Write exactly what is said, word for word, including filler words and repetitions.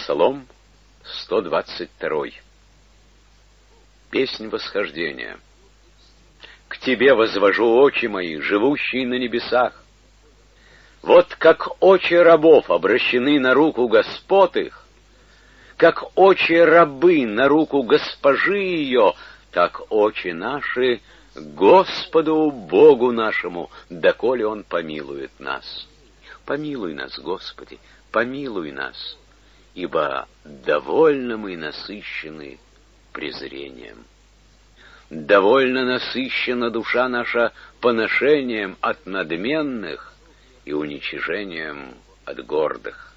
Псалом сто двадцать два. Песнь восхождения. К Тебе возвожу очи мои, живущие на небесах. Вот как очи рабов обращены на руку господ их, как очи рабы на руку госпожи ее, так очи наши Господу Богу нашему, доколе Он помилует нас. Помилуй нас, Господи, помилуй нас, ибо довольно мы насыщены презрением. Довольно насыщена душа наша поношением от надменных и уничижением от гордых.